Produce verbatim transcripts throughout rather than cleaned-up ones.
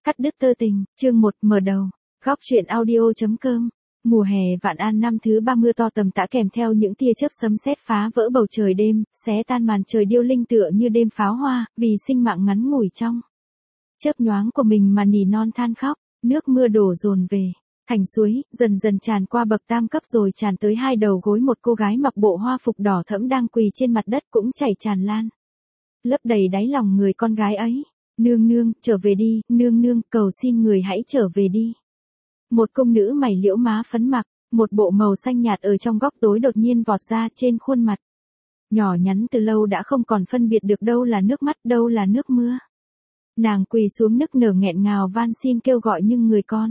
Cắt đứt tơ tình, chương một mở đầu. Góc truyện audio.com. Mùa hè vạn an năm thứ ba mưa to tầm tã kèm theo những tia chớp sấm sét phá vỡ bầu trời đêm, xé tan màn trời điêu linh tựa như đêm pháo hoa, vì sinh mạng ngắn ngủi trong chớp nhoáng của mình mà nỉ non than khóc. Nước mưa đổ dồn về thành suối, dần dần tràn qua bậc tam cấp rồi tràn tới hai đầu gối một cô gái mặc bộ hoa phục đỏ thẫm đang quỳ trên mặt đất cũng chảy tràn lan, lấp đầy đáy lòng người con gái ấy. Nương nương, trở về đi, nương nương, cầu xin người hãy trở về đi. Một công nữ mày liễu má phấn mặc, một bộ màu xanh nhạt ở trong góc tối đột nhiên vọt ra trên khuôn mặt nhỏ nhắn từ lâu đã không còn phân biệt được đâu là nước mắt, đâu là nước mưa. Nàng quỳ xuống nức nở nghẹn ngào van xin kêu gọi nhưng người con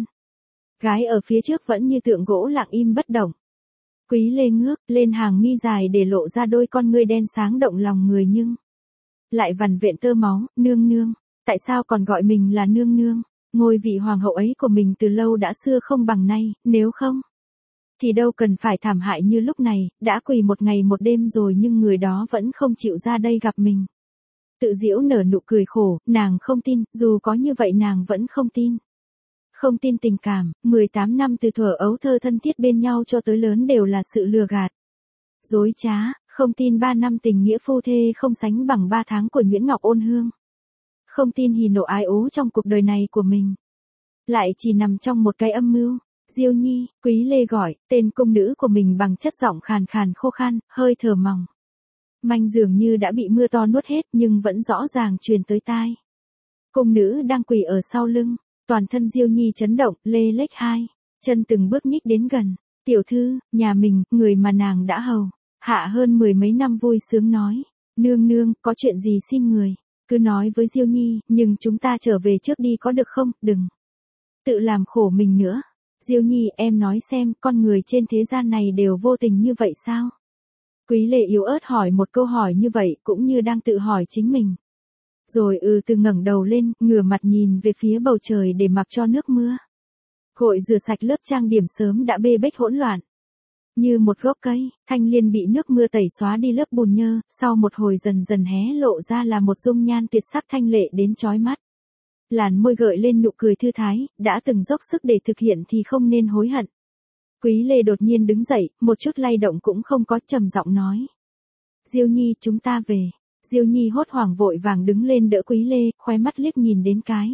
gái ở phía trước vẫn như tượng gỗ lặng im bất động. Quý Lê ngước lên hàng mi dài để lộ ra đôi con ngươi đen sáng động lòng người nhưng lại vằn vện tơ máu. Nương nương, tại sao còn gọi mình là nương nương? Ngôi vị hoàng hậu ấy của mình từ lâu đã xưa không bằng nay, nếu không thì đâu cần phải thảm hại như lúc này, đã quỳ một ngày một đêm rồi nhưng người đó vẫn không chịu ra đây gặp mình. Tự giễu nở nụ cười khổ, nàng không tin, dù có như vậy nàng vẫn không tin. Không tin tình cảm, mười tám năm từ thuở ấu thơ thân thiết bên nhau cho tới lớn đều là sự lừa gạt, dối trá. Không tin ba năm tình nghĩa phu thê không sánh bằng ba tháng của Nguyễn Ngọc Ôn Hương. Không tin hỉ nộ ái ố trong cuộc đời này của mình lại chỉ nằm trong một cái âm mưu. Diêu Nhi, Quý Lê gọi tên công nữ của mình bằng chất giọng khàn khàn khô khan, hơi thở mỏng manh dường như đã bị mưa to nuốt hết nhưng vẫn rõ ràng truyền tới tai. Công nữ đang quỳ ở sau lưng, toàn thân Diêu Nhi chấn động, lê lếch hai chân từng bước nhích đến gần. Tiểu thư, nhà mình, người mà nàng đã hầu hạ hơn mười mấy năm vui sướng nói, nương nương, có chuyện gì xin người cứ nói với Diêu Nhi, nhưng chúng ta trở về trước đi có được không, đừng tự làm khổ mình nữa. Diêu Nhi, em nói xem, con người trên thế gian này đều vô tình như vậy sao? Quý Lê yếu ớt hỏi một câu hỏi như vậy cũng như đang tự hỏi chính mình. Rồi ừ từ ngẩng đầu lên, ngửa mặt nhìn về phía bầu trời để mặc cho nước mưa gội rửa sạch lớp trang điểm sớm đã bê bết hỗn loạn. Như một gốc cây, thanh liên bị nước mưa tẩy xóa đi lớp bùn nhơ, sau một hồi dần dần hé lộ ra là một dung nhan tuyệt sắc thanh lệ đến chói mắt. Làn môi gợi lên nụ cười thư thái, đã từng dốc sức để thực hiện thì không nên hối hận. Quý Lê đột nhiên đứng dậy, một chút lay động cũng không có, trầm giọng nói. Diêu Nhi, chúng ta về. Diêu Nhi hốt hoảng vội vàng đứng lên đỡ Quý Lê, khóe mắt liếc nhìn đến cái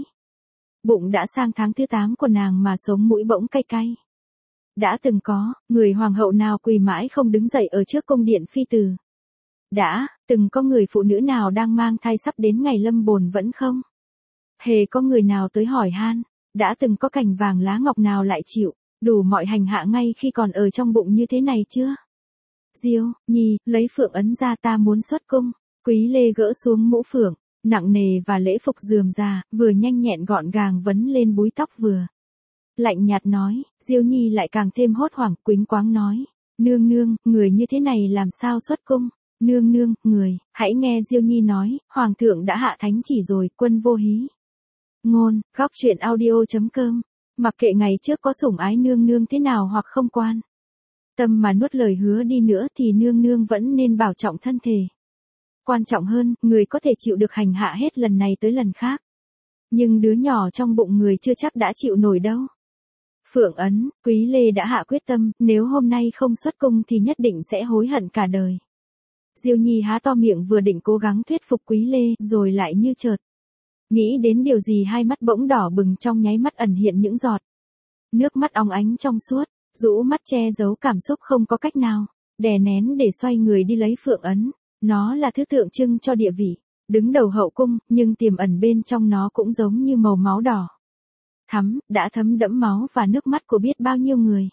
bụng đã sang tháng thứ tám của nàng mà sống mũi bỗng cay cay. Đã từng có, người hoàng hậu nào quỳ mãi không đứng dậy ở trước cung điện phi tử? Đã, từng có người phụ nữ nào đang mang thai sắp đến ngày lâm bồn vẫn không? Hề có người nào tới hỏi han? Đã từng có cành vàng lá ngọc nào lại chịu đủ mọi hành hạ ngay khi còn ở trong bụng như thế này chưa? Diêu Nhi, lấy phượng ấn ra, ta muốn xuất cung. Quý Lê gỡ xuống mũ phượng nặng nề và lễ phục rườm rà, vừa nhanh nhẹn gọn gàng vấn lên búi tóc vừa lạnh nhạt nói. Diêu Nhi lại càng thêm hốt hoảng, quýnh quáng nói, nương nương, người như thế này làm sao xuất cung? Nương nương, người, hãy nghe Diêu Nhi nói, hoàng thượng đã hạ thánh chỉ rồi, quân vô hí ngôn. Góc truyện audio.com. Mặc kệ ngày trước có sủng ái nương nương thế nào hoặc không quan tâm mà nuốt lời hứa đi nữa thì nương nương vẫn nên bảo trọng thân thể. Quan trọng hơn, người có thể chịu được hành hạ hết lần này tới lần khác. Nhưng đứa nhỏ trong bụng người chưa chắc đã chịu nổi đâu. Phượng ấn, Quý Lê đã hạ quyết tâm, nếu hôm nay không xuất cung thì nhất định sẽ hối hận cả đời. Diêu Nhi há to miệng vừa định cố gắng thuyết phục Quý Lê, rồi lại như chợt nghĩ đến điều gì, hai mắt bỗng đỏ bừng, trong nháy mắt ẩn hiện những giọt nước mắt óng ánh trong suốt, rũ mắt che giấu cảm xúc không có cách nào đè nén để xoay người đi lấy phượng ấn. Nó là thứ tượng trưng cho địa vị đứng đầu hậu cung, nhưng tiềm ẩn bên trong nó cũng giống như màu máu đỏ thắm, đã thấm đẫm máu và nước mắt của biết bao nhiêu người.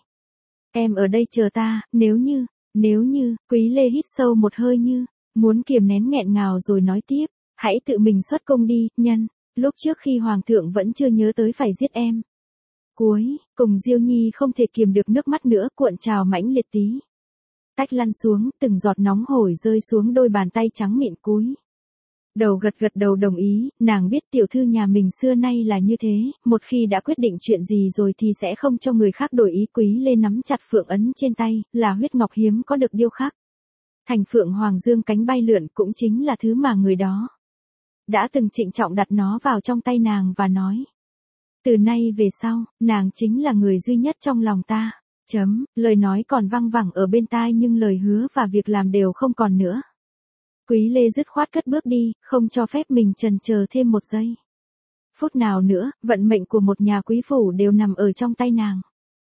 Em ở đây chờ ta, nếu như, nếu như, Quý Lê hít sâu một hơi như muốn kiềm nén nghẹn ngào rồi nói tiếp, hãy tự mình xuất cung đi, nhân lúc trước khi hoàng thượng vẫn chưa nhớ tới phải giết em. Cuối cùng Diêu Nhi không thể kiềm được nước mắt nữa, cuộn trào mãnh liệt tí tách lăn xuống, từng giọt nóng hổi rơi xuống đôi bàn tay trắng mịn. Cúi đầu gật gật đầu đồng ý, nàng biết tiểu thư nhà mình xưa nay là như thế, một khi đã quyết định chuyện gì rồi thì sẽ không cho người khác đổi ý. Quý Lê nắm chặt phượng ấn trên tay, là huyết ngọc hiếm có được điêu khắc thành phượng hoàng dương cánh bay lượn, cũng chính là thứ mà người đó đã từng trịnh trọng đặt nó vào trong tay nàng và nói, Từ nay về sau, nàng chính là người duy nhất trong lòng ta. Chấm, lời nói còn văng vẳng ở bên tai nhưng lời hứa và việc làm đều không còn nữa. Quý Lê dứt khoát cất bước đi, không cho phép mình chần chờ thêm một giây. Phút nào nữa, vận mệnh của một nhà quý phủ đều nằm ở trong tay nàng.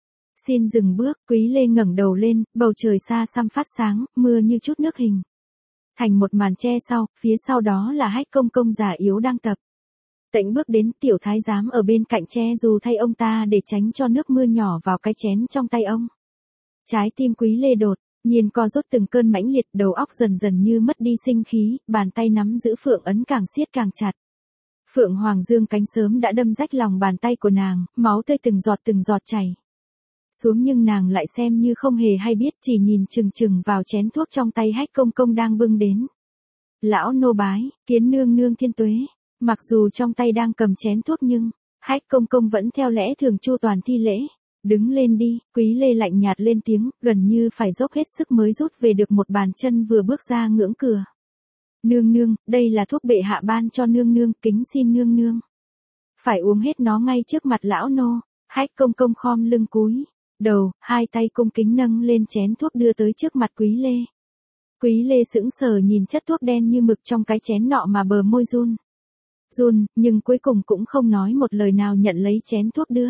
Xin dừng bước, Quý Lê ngẩng đầu lên, bầu trời xa xăm phát sáng, mưa như chút nước hình thành một màn che sau, phía sau đó là Hách Công Công già yếu đang tập tễnh bước đến, tiểu thái giám ở bên cạnh che dù thay ông ta để tránh cho nước mưa nhỏ vào cái chén trong tay ông. Trái tim Quý Lê đột nhiên co rút từng cơn mãnh liệt, đầu óc dần dần như mất đi sinh khí, bàn tay nắm giữ phượng ấn càng siết càng chặt. Phượng Hoàng Dương cánh sớm đã đâm rách lòng bàn tay của nàng, máu tươi từng giọt từng giọt chảy xuống nhưng nàng lại xem như không hề hay biết, chỉ nhìn chừng chừng vào chén thuốc trong tay Hách Công Công đang bưng đến. Lão nô bái, kiến nương nương thiên tuế. Mặc dù trong tay đang cầm chén thuốc nhưng, Hách Công Công vẫn theo lẽ thường chu toàn thi lễ. Đứng lên đi, Quý Lê lạnh nhạt lên tiếng, gần như phải dốc hết sức mới rút về được một bàn chân vừa bước ra ngưỡng cửa. Nương nương, đây là thuốc bệ hạ ban cho nương nương, kính xin nương nương phải uống hết nó ngay trước mặt lão nô. Hách Công Công khom lưng cúi đầu, hai tay cung kính nâng lên chén thuốc đưa tới trước mặt Quý Lê. Quý Lê sững sờ nhìn chất thuốc đen như mực trong cái chén nọ mà bờ môi run run, nhưng cuối cùng cũng không nói một lời nào nhận lấy chén thuốc đưa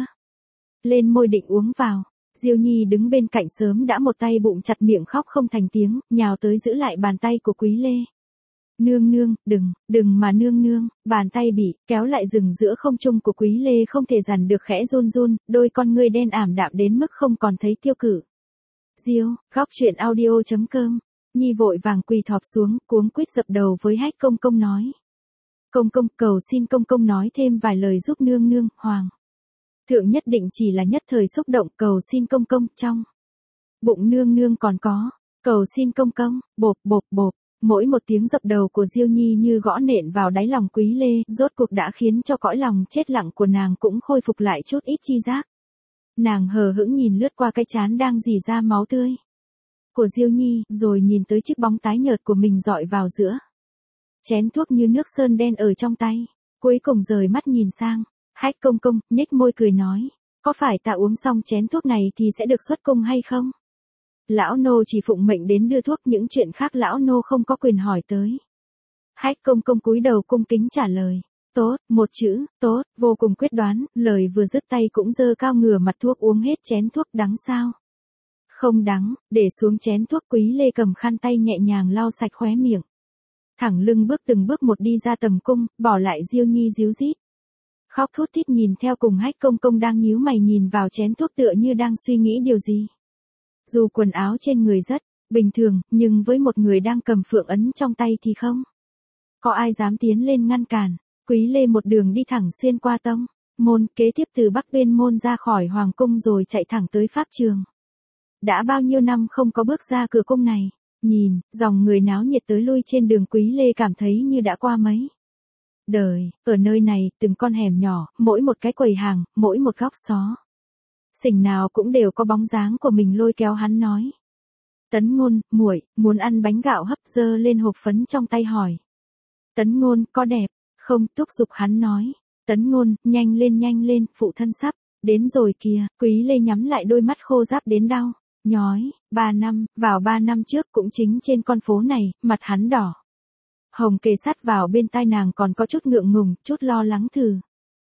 lên môi định uống vào. Diêu Nhi đứng bên cạnh sớm đã một tay bụng chặt miệng khóc không thành tiếng, nhào tới giữ lại bàn tay của Quý Lê. Nương nương, đừng, đừng mà nương nương, bàn tay bị kéo lại dừng giữa không trung của Quý Lê không thể dằn được khẽ run run, đôi con ngươi đen ảm đạm đến mức không còn thấy tiêu cự. Diêu, góc truyện audio chấm com. Nhi vội vàng quỳ thọp xuống, cuống quýt dập đầu với Hách Công Công nói. Công công, cầu xin công công nói thêm vài lời giúp nương nương, hoàng thượng nhất định chỉ là nhất thời xúc động, cầu xin công công, trong bụng nương nương còn có, cầu xin công công, bộp bộp bộp. Mỗi một tiếng dập đầu của Diêu Nhi như gõ nện vào đáy lòng Quý Lê, rốt cuộc đã khiến cho cõi lòng chết lặng của nàng cũng khôi phục lại chút ít chi giác. Nàng hờ hững nhìn lướt qua cái trán đang rỉ ra máu tươi của Diêu Nhi, rồi nhìn tới chiếc bóng tái nhợt của mình dọi vào giữa chén thuốc như nước sơn đen ở trong tay, cuối cùng rời mắt nhìn sang Hách Công Công, nhếch môi cười nói, có phải ta uống xong chén thuốc này thì sẽ được xuất cung hay không? Lão nô chỉ phụng mệnh đến đưa thuốc, những chuyện khác lão nô không có quyền hỏi tới. Hách Công Công cúi đầu cung kính trả lời. Tốt, một chữ, tốt, vô cùng quyết đoán, lời vừa dứt tay cũng giơ cao ngửa mặt thuốc uống hết chén thuốc. Đắng sao? Không đắng, để xuống chén thuốc. Quý Lê cầm khăn tay nhẹ nhàng lau sạch khóe miệng. Thẳng lưng bước từng bước một đi ra tầm cung, bỏ lại Diêu Nhi díu dít khóc thút thít nhìn theo cùng Hách Công Công đang nhíu mày nhìn vào chén thuốc tựa như đang suy nghĩ điều gì. Dù quần áo trên người rất bình thường, nhưng với một người đang cầm phượng ấn trong tay thì không có ai dám tiến lên ngăn cản. Quý Lê một đường đi thẳng xuyên qua tông môn, kế tiếp từ bắc bên môn ra khỏi hoàng cung rồi chạy thẳng tới pháp trường. Đã bao nhiêu năm không có bước ra cửa cung này, nhìn dòng người náo nhiệt tới lui trên đường, Quý Lê cảm thấy như đã qua mấy đời. Ở nơi này, từng con hẻm nhỏ, mỗi một cái quầy hàng, mỗi một góc xó xỉnh nào cũng đều có bóng dáng của mình lôi kéo hắn nói. Tấn Ngôn, muội, muốn ăn bánh gạo hấp, giơ lên hộp phấn trong tay hỏi. Tấn Ngôn, có đẹp không? Thúc giục hắn nói. Tấn Ngôn, nhanh lên nhanh lên, phụ thân sắp đến rồi kìa. Quý Lê nhắm lại đôi mắt khô ráp đến đau nhói. Ba năm, vào ba năm trước cũng chính trên con phố này, mặt hắn đỏ hồng kề sát vào bên tai nàng, còn có chút ngượng ngùng, chút lo lắng thử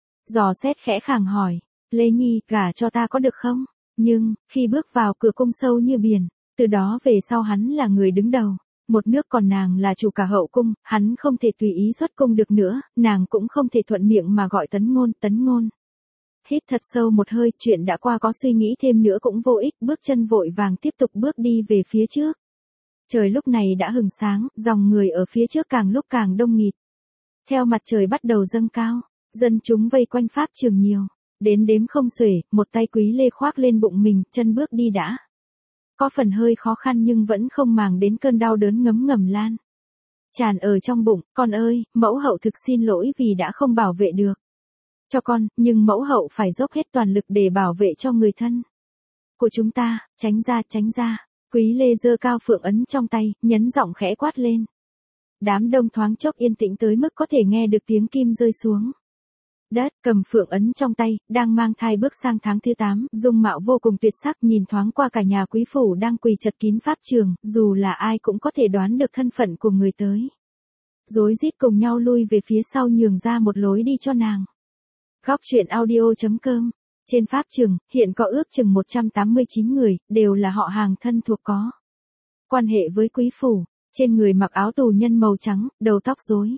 dò xét khẽ khàng hỏi. Lê Nhi, gả cho ta có được không? Nhưng, khi bước vào cửa cung sâu như biển, từ đó về sau hắn là người đứng đầu một nước, còn nàng là chủ cả hậu cung, hắn không thể tùy ý xuất cung được nữa, nàng cũng không thể thuận miệng mà gọi Tấn Ngôn. Tấn Ngôn hít thật sâu một hơi, chuyện đã qua có suy nghĩ thêm nữa cũng vô ích, bước chân vội vàng tiếp tục bước đi về phía trước. Trời lúc này đã hừng sáng, dòng người ở phía trước càng lúc càng đông nghịt. Theo mặt trời bắt đầu dâng cao, dân chúng vây quanh pháp trường nhiều đến đếm không xuể. Một tay Quý Lê khoác lên bụng mình, chân bước đi đã có phần hơi khó khăn nhưng vẫn không màng đến cơn đau đớn ngấm ngầm lan tràn ở trong bụng. Con ơi, mẫu hậu thực xin lỗi vì đã không bảo vệ được cho con, nhưng mẫu hậu phải dốc hết toàn lực để bảo vệ cho người thân của chúng ta. Tránh ra, tránh ra. Quý Lê giơ cao phượng ấn trong tay, nhấn giọng khẽ quát lên. Đám đông thoáng chốc yên tĩnh tới mức có thể nghe được tiếng kim rơi xuống đất, cầm phượng ấn trong tay, đang mang thai bước sang tháng thứ tám, dung mạo vô cùng tuyệt sắc, nhìn thoáng qua cả nhà quý phủ đang quỳ chật kín pháp trường, dù là ai cũng có thể đoán được thân phận của người tới. Rối rít cùng nhau lui về phía sau nhường ra một lối đi cho nàng. Góc truyện audio chấm com. Trên pháp trường, hiện có ước chừng một trăm tám mươi chín người, đều là họ hàng thân thuộc có quan hệ với quý phủ, trên người mặc áo tù nhân màu trắng, đầu tóc rối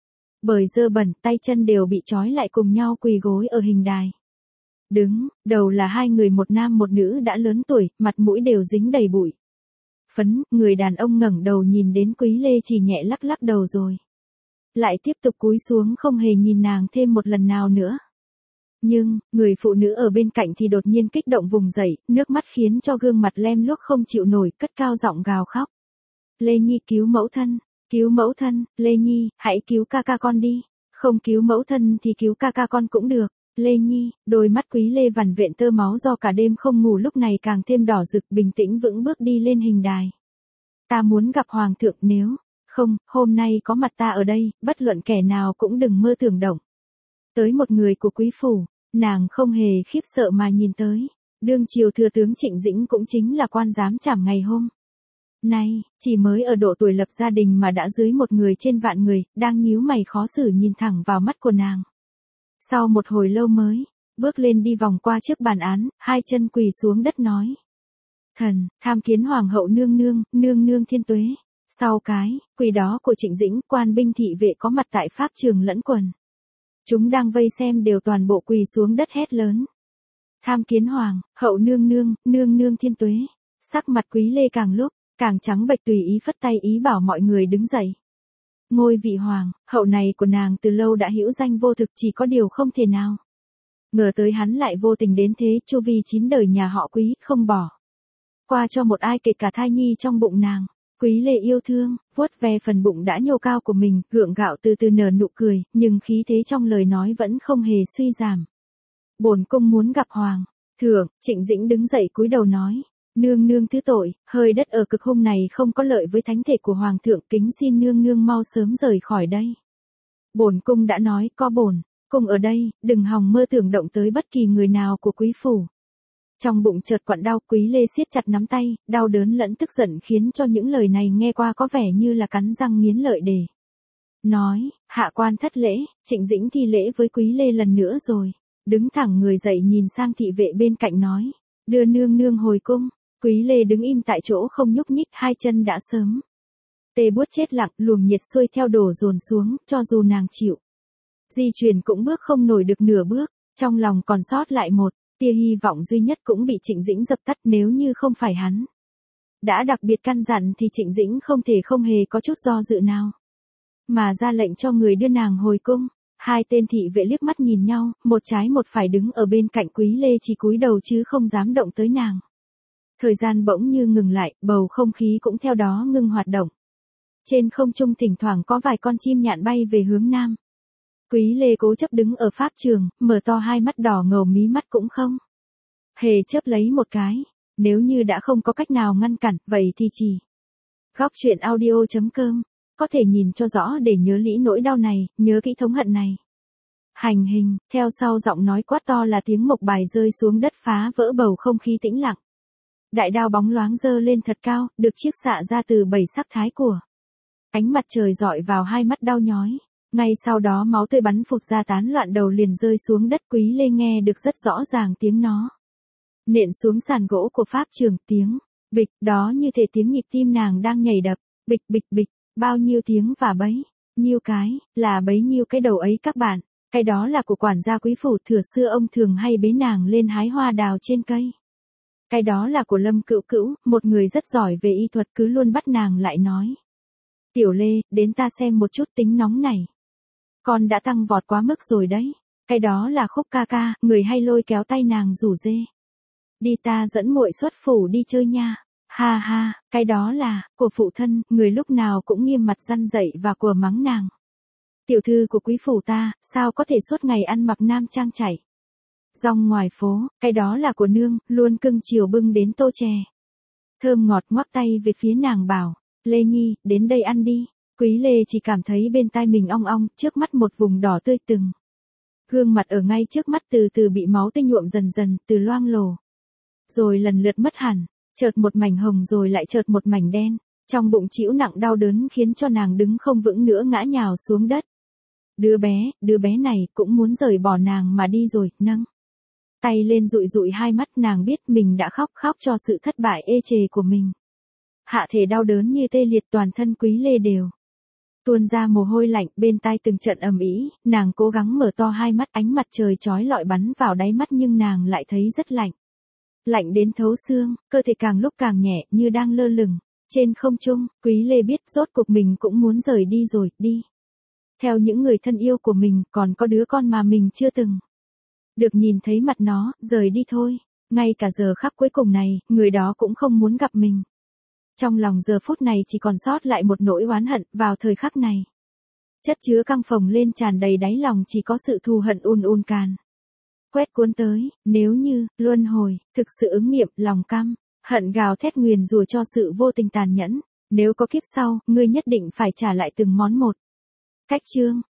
bởi dơ bẩn, tay chân đều bị trói lại cùng nhau quỳ gối ở hình đài. Đứng, đầu là hai người một nam một nữ đã lớn tuổi, mặt mũi đều dính đầy bụi phấn, người đàn ông ngẩng đầu nhìn đến Quý Lê chỉ nhẹ lắc lắc đầu rồi lại tiếp tục cúi xuống không hề nhìn nàng thêm một lần nào nữa. Nhưng, người phụ nữ ở bên cạnh thì đột nhiên kích động vùng dậy, nước mắt khiến cho gương mặt lem luốc không chịu nổi, cất cao giọng gào khóc. Lê Nhi cứu mẫu thân, cứu mẫu thân, Lê Nhi, hãy cứu ca ca con đi, không cứu mẫu thân thì cứu ca ca con cũng được. Lê Nhi, đôi mắt Quý Lê vằn vện tơ máu do cả đêm không ngủ lúc này càng thêm đỏ rực, bình tĩnh vững bước đi lên hình đài. Ta muốn gặp Hoàng thượng, nếu không, hôm nay có mặt ta ở đây, bất luận kẻ nào cũng đừng mơ tưởng động tới một người của quý phủ. Nàng không hề khiếp sợ mà nhìn tới. Đương triều thừa tướng Trịnh Dĩnh cũng chính là quan giám trảm ngày hôm nay, chỉ mới ở độ tuổi lập gia đình mà đã dưới một người trên vạn người, đang nhíu mày khó xử nhìn thẳng vào mắt của nàng. Sau một hồi lâu mới, bước lên đi vòng qua trước bàn án, hai chân quỳ xuống đất nói. Thần, tham kiến hoàng hậu nương nương, nương nương thiên tuế. Sau cái, quỳ đó của Trịnh Dĩnh, quan binh thị vệ có mặt tại pháp trường lẫn quần chúng đang vây xem đều toàn bộ quỳ xuống đất hét lớn. Tham kiến hoàng, hậu nương nương, nương nương thiên tuế. Sắc mặt Quý Lê càng lúc, càng trắng bệch tùy ý phất tay ý bảo mọi người đứng dậy. Ngôi vị hoàng, hậu này của nàng từ lâu đã hữu danh vô thực, chỉ có điều không thể nào ngờ tới hắn lại vô tình đến thế, chu vi chín đời nhà họ Quý không bỏ qua cho một ai, kể cả thai nhi trong bụng nàng. Quý Lê yêu thương, vuốt ve phần bụng đã nhô cao của mình, gượng gạo từ từ nở nụ cười, nhưng khí thế trong lời nói vẫn không hề suy giảm. Bổn cung muốn gặp hoàng thượng. Trịnh Dĩnh đứng dậy cúi đầu nói. Nương nương thứ tội, hơi đất ở cực hung này không có lợi với thánh thể của hoàng thượng, kính xin nương nương mau sớm rời khỏi đây. Bổn cung đã nói, có bổn cung ở đây, đừng hòng mơ tưởng động tới bất kỳ người nào của quý phủ. Trong bụng chợt quặn đau, Quý Lê siết chặt nắm tay, đau đớn lẫn tức giận khiến cho những lời này nghe qua có vẻ như là cắn răng nghiến lợi để nói. Hạ quan thất lễ. Trịnh Dĩnh thi lễ với Quý Lê lần nữa rồi đứng thẳng người dậy nhìn sang thị vệ bên cạnh nói. Đưa nương nương hồi cung. Quý Lê đứng im tại chỗ không nhúc nhích, hai chân đã sớm tê buốt chết lặng, luồng nhiệt xuôi theo đổ dồn xuống, cho dù nàng chịu di chuyển cũng bước không nổi được nửa bước. Trong lòng còn sót lại một tia hy vọng duy nhất cũng bị Trịnh Dĩnh dập tắt, nếu như không phải hắn đã đặc biệt căn dặn thì Trịnh Dĩnh không thể không hề có chút do dự nào mà ra lệnh cho người đưa nàng hồi cung. Hai tên thị vệ liếc mắt nhìn nhau, một trái một phải đứng ở bên cạnh Quý Lê chỉ cúi đầu chứ không dám động tới nàng. Thời gian bỗng như ngừng lại, bầu không khí cũng theo đó ngưng hoạt động. Trên không trung thỉnh thoảng có vài con chim nhạn bay về hướng nam. Quý Lê cố chấp đứng ở pháp trường, mở to hai mắt đỏ ngầu, mí mắt cũng không hề chớp lấy một cái. Nếu như đã không có cách nào ngăn cản, vậy thì chỉ góc truyện audio chấm com có thể nhìn cho rõ để nhớ lĩ nỗi đau này, nhớ kỹ thống hận này. Hành hình, theo sau giọng nói quát to là tiếng mộc bài rơi xuống đất phá vỡ bầu không khí tĩnh lặng. Đại đao bóng loáng giơ lên thật cao, được chiếc xạ ra từ bảy sắc thái của ánh mặt trời rọi vào hai mắt đau nhói. Ngay sau đó máu tươi bắn phụt ra tán loạn, đầu liền rơi xuống đất. Quý Lê nghe được rất rõ ràng tiếng nó nện xuống sàn gỗ của pháp trường, tiếng bịch đó như thể tiếng nhịp tim nàng đang nhảy đập. Bịch bịch bịch, bao nhiêu tiếng và bấy nhiêu cái, là bấy nhiêu cái đầu ấy các bạn. Cái đó là của quản gia quý phủ, thừa xưa ông thường hay bế nàng lên hái hoa đào trên cây. Cái đó là của Lâm Cữu Cữu, một người rất giỏi về y thuật, cứ luôn bắt nàng lại nói. Tiểu Lê, đến ta xem một chút tính nóng này. Con đã tăng vọt quá mức rồi đấy. Cái đó là Khúc ca ca, người hay lôi kéo tay nàng rủ dê. Đi ta dẫn muội xuất phủ đi chơi nha. Ha ha, cái đó là của phụ thân, người lúc nào cũng nghiêm mặt răn dạy và của mắng nàng. Tiểu thư của quý phủ ta, sao có thể suốt ngày ăn mặc nam trang chảy rong ngoài phố. Cái đó là của nương, luôn cưng chiều bưng đến tô chè thơm ngọt, ngoắc tay về phía nàng bảo. Lê Nhi, đến đây ăn đi. Quý Lê chỉ cảm thấy bên tai mình ong ong, trước mắt một vùng đỏ tươi từng Gương mặt ở ngay trước mắt từ từ bị máu tươi nhuộm dần dần, từ loang lổ. Rồi lần lượt mất hẳn, chợt một mảnh hồng rồi lại chợt một mảnh đen. Trong bụng chịu nặng đau đớn khiến cho nàng đứng không vững nữa ngã nhào xuống đất. Đứa bé, đứa bé này cũng muốn rời bỏ nàng mà đi rồi, nâng tay lên dụi dụi hai mắt, nàng biết mình đã khóc khóc cho sự thất bại ê chề của mình. Hạ thể đau đớn như tê liệt, toàn thân Quý Lê đều tuôn ra mồ hôi lạnh, bên tai từng trận ầm ĩ, nàng cố gắng mở to hai mắt, ánh mặt trời chói lọi bắn vào đáy mắt nhưng nàng lại thấy rất lạnh. Lạnh đến thấu xương, cơ thể càng lúc càng nhẹ như đang lơ lửng trên không trung. Quý Lê biết rốt cuộc mình cũng muốn rời đi rồi, đi theo những người thân yêu của mình, còn có đứa con mà mình chưa từng được nhìn thấy mặt nó, rời đi thôi. Ngay cả giờ khắc cuối cùng này, người đó cũng không muốn gặp mình. Trong lòng giờ phút này chỉ còn sót lại một nỗi oán hận. Vào thời khắc này, chất chứa căng phồng lên tràn đầy đáy lòng, chỉ có sự thù hận un un càn quét cuốn tới. Nếu như luân hồi thực sự ứng nghiệm, lòng căm hận gào thét nguyền rủa cho sự vô tình tàn nhẫn. Nếu có kiếp sau, ngươi nhất định phải trả lại từng món một. Cách chương